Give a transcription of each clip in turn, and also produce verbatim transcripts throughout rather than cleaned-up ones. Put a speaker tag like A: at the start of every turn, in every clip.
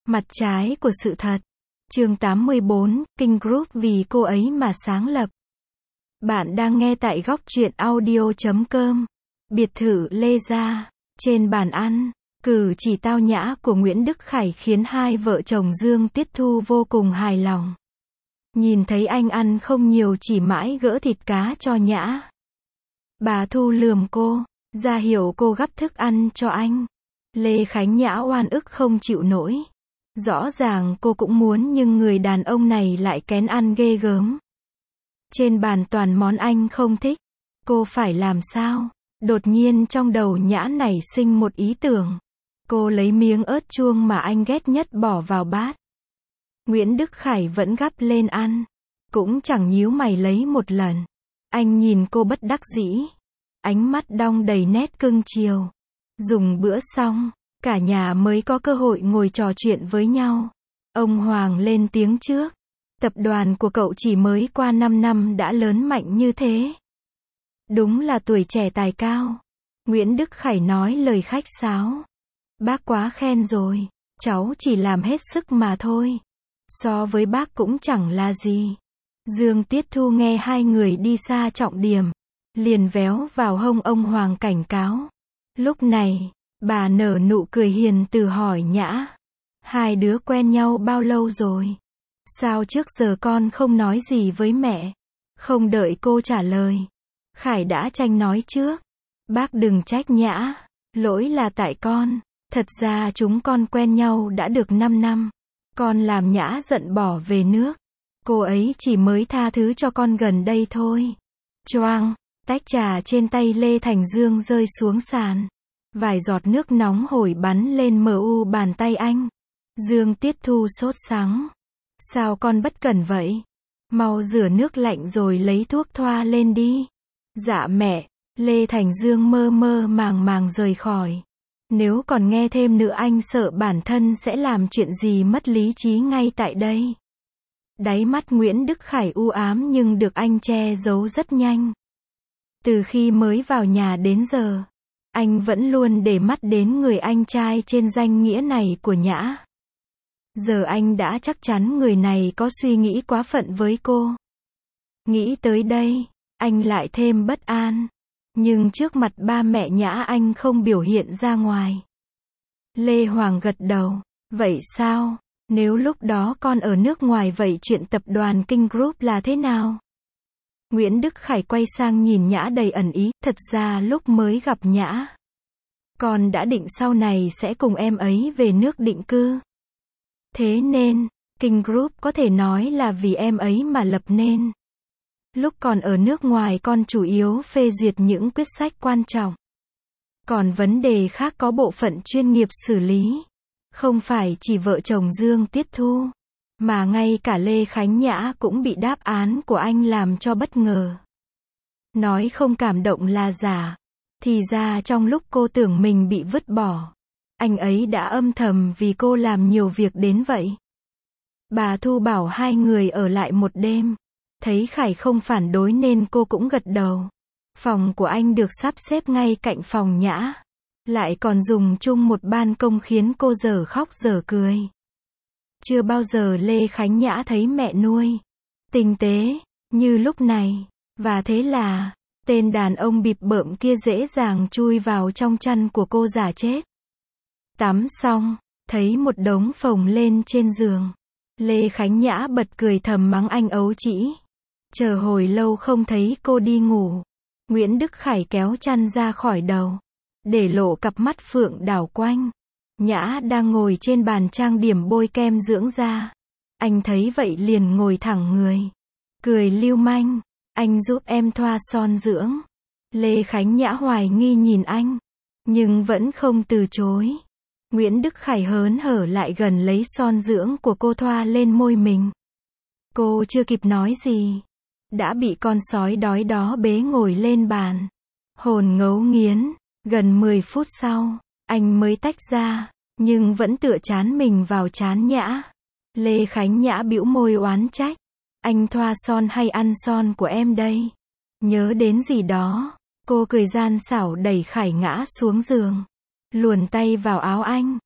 A: Mặt trái của sự thật. Chương tám mươi bốn, King Group vì cô ấy mà sáng lập. Bạn đang nghe tại góc truyện audio chấm com. Biệt thự Lê Gia. Trên bàn ăn, cử chỉ tao nhã của Nguyễn Đức Khải khiến hai vợ chồng Dương Tiết Thu vô cùng hài lòng. Nhìn thấy anh ăn không nhiều chỉ mãi gỡ thịt cá cho Nhã. Bà Thu lườm cô, ra hiệu cô gắp thức ăn cho anh. Lê Khánh Nhã oan ức không chịu nổi. Rõ ràng cô cũng muốn nhưng người đàn ông này lại kén ăn ghê gớm. Trên bàn toàn món anh không thích. Cô phải làm sao? Đột nhiên trong đầu Nhã nảy sinh một ý tưởng. Cô lấy miếng ớt chuông mà anh ghét nhất bỏ vào bát. Nguyễn Đức Khải vẫn gắp lên ăn. Cũng chẳng nhíu mày lấy một lần. Anh nhìn cô bất đắc dĩ. Ánh mắt đong đầy nét cưng chiều. Dùng bữa xong, cả nhà mới có cơ hội ngồi trò chuyện với nhau. Ông Hoàng lên tiếng trước. Tập đoàn của cậu chỉ mới qua năm năm đã lớn mạnh như thế. Đúng là tuổi trẻ tài cao. Nguyễn Đức Khải nói lời khách sáo. Bác quá khen rồi. Cháu chỉ làm hết sức mà thôi. So với bác cũng chẳng là gì. Dương Tiết Thu nghe hai người đi xa trọng điểm. Liền véo vào hông ông Hoàng cảnh cáo. Lúc này, bà nở nụ cười hiền từ hỏi Nhã. Hai đứa quen nhau bao lâu rồi? Sao trước giờ con không nói gì với mẹ? Không đợi cô trả lời. Khải đã tranh nói trước. Bác đừng trách Nhã. Lỗi là tại con. Thật ra chúng con quen nhau đã được năm năm. Con làm Nhã giận bỏ về nước. Cô ấy chỉ mới tha thứ cho con gần đây thôi. Choang, tách trà trên tay Lê Thành Dương rơi xuống sàn. Vài giọt nước nóng hổi bắn lên mờ u bàn tay anh. Dương Tiết Thu sốt sắng. Sao con bất cẩn vậy? Mau rửa nước lạnh rồi lấy thuốc thoa lên đi. Dạ mẹ. Lê Thành Dương mơ mơ màng màng rời khỏi. Nếu còn nghe thêm nữa anh sợ bản thân sẽ làm chuyện gì mất lý trí ngay tại đây. Đáy mắt Nguyễn Đức Khải u ám nhưng được anh che giấu rất nhanh. Từ khi mới vào nhà đến giờ, anh vẫn luôn để mắt đến người anh trai trên danh nghĩa này của Nhã. Giờ anh đã chắc chắn người này có suy nghĩ quá phận với cô. Nghĩ tới đây, anh lại thêm bất an. Nhưng trước mặt ba mẹ Nhã anh không biểu hiện ra ngoài. Lê Hoàng gật đầu. Vậy sao? Nếu lúc đó con ở nước ngoài vậy chuyện tập đoàn King Group là thế nào? Nguyễn Đức Khải quay sang nhìn Nhã đầy ẩn ý. Thật ra lúc mới gặp Nhã, con đã định sau này sẽ cùng em ấy về nước định cư. Thế nên, King Group có thể nói là vì em ấy mà lập nên. Lúc còn ở nước ngoài con chủ yếu phê duyệt những quyết sách quan trọng. Còn vấn đề khác có bộ phận chuyên nghiệp xử lý. Không phải chỉ vợ chồng Dương Tiết Thu, mà ngay cả Lê Khánh Nhã cũng bị đáp án của anh làm cho bất ngờ. Nói không cảm động là giả. Thì ra trong lúc cô tưởng mình bị vứt bỏ, anh ấy đã âm thầm vì cô làm nhiều việc đến vậy. Bà Thu bảo hai người ở lại một đêm. Thấy Khải không phản đối nên cô cũng gật đầu. Phòng của anh được sắp xếp ngay cạnh phòng Nhã. Lại còn dùng chung một ban công khiến cô dở khóc dở cười. Chưa bao giờ Lê Khánh Nhã thấy mẹ nuôi tinh tế như lúc này. Và thế là, tên đàn ông bịp bợm kia dễ dàng chui vào trong chăn của cô giả chết. Tắm xong, thấy một đống phồng lên trên giường. Lê Khánh Nhã bật cười thầm mắng anh ấu trĩ. Chờ hồi lâu không thấy cô đi ngủ. Nguyễn Đức Khải kéo chăn ra khỏi đầu. Để lộ cặp mắt phượng đảo quanh. Nhã đang ngồi trên bàn trang điểm bôi kem dưỡng da. Anh thấy vậy liền ngồi thẳng người. Cười lưu manh. Anh giúp em thoa son dưỡng. Lê Khánh Nhã hoài nghi nhìn anh. Nhưng vẫn không từ chối. Nguyễn Đức Khải hớn hở lại gần lấy son dưỡng của cô thoa lên môi mình. Cô chưa kịp nói gì. Đã bị con sói đói đó bế ngồi lên bàn. Hồn ngấu nghiến. Gần mười phút sau, anh mới tách ra, nhưng vẫn tựa trán mình vào trán Nhã. Lê Khánh Nhã bĩu môi oán trách. Anh thoa son hay ăn son của em đây? Nhớ đến gì đó, cô cười gian xảo đẩy Khải ngã xuống giường. Luồn tay vào áo anh.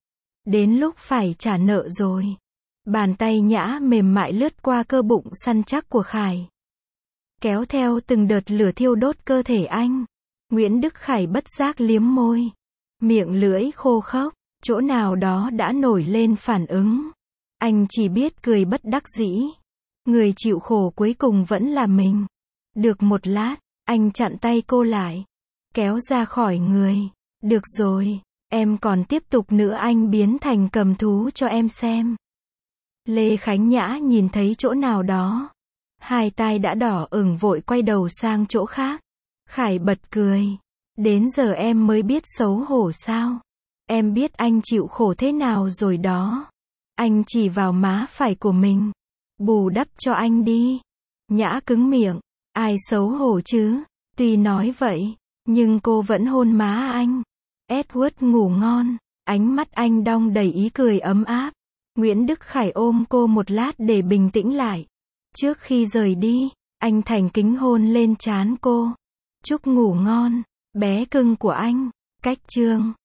A: Đến lúc phải trả nợ rồi. Bàn tay Nhã mềm mại lướt qua cơ bụng săn chắc của Khải. Kéo theo từng đợt lửa thiêu đốt cơ thể anh. Nguyễn Đức Khải bất giác liếm môi. Miệng lưỡi khô khốc, chỗ nào đó đã nổi lên phản ứng. Anh chỉ biết cười bất đắc dĩ. Người chịu khổ cuối cùng vẫn là mình. Được một lát, anh chặn tay cô lại. Kéo ra khỏi người. Được rồi, em còn tiếp tục nữa, anh biến thành cầm thú cho em xem. Lê Khánh Nhã nhìn thấy chỗ nào đó. Hai tai đã đỏ ửng vội quay đầu sang chỗ khác. Khải bật cười. Đến giờ em mới biết xấu hổ sao? Em biết anh chịu khổ thế nào rồi đó. Anh chỉ vào má phải của mình. Bù đắp cho anh đi. Nhã cứng miệng. Ai xấu hổ chứ? Tuy nói vậy, nhưng cô vẫn hôn má anh. Edward ngủ ngon. Ánh mắt anh đong đầy ý cười ấm áp. Nguyễn Đức Khải ôm cô một lát để bình tĩnh lại. Trước khi rời đi, anh thành kính hôn lên trán cô. Chúc ngủ ngon, bé cưng của anh. Cách chương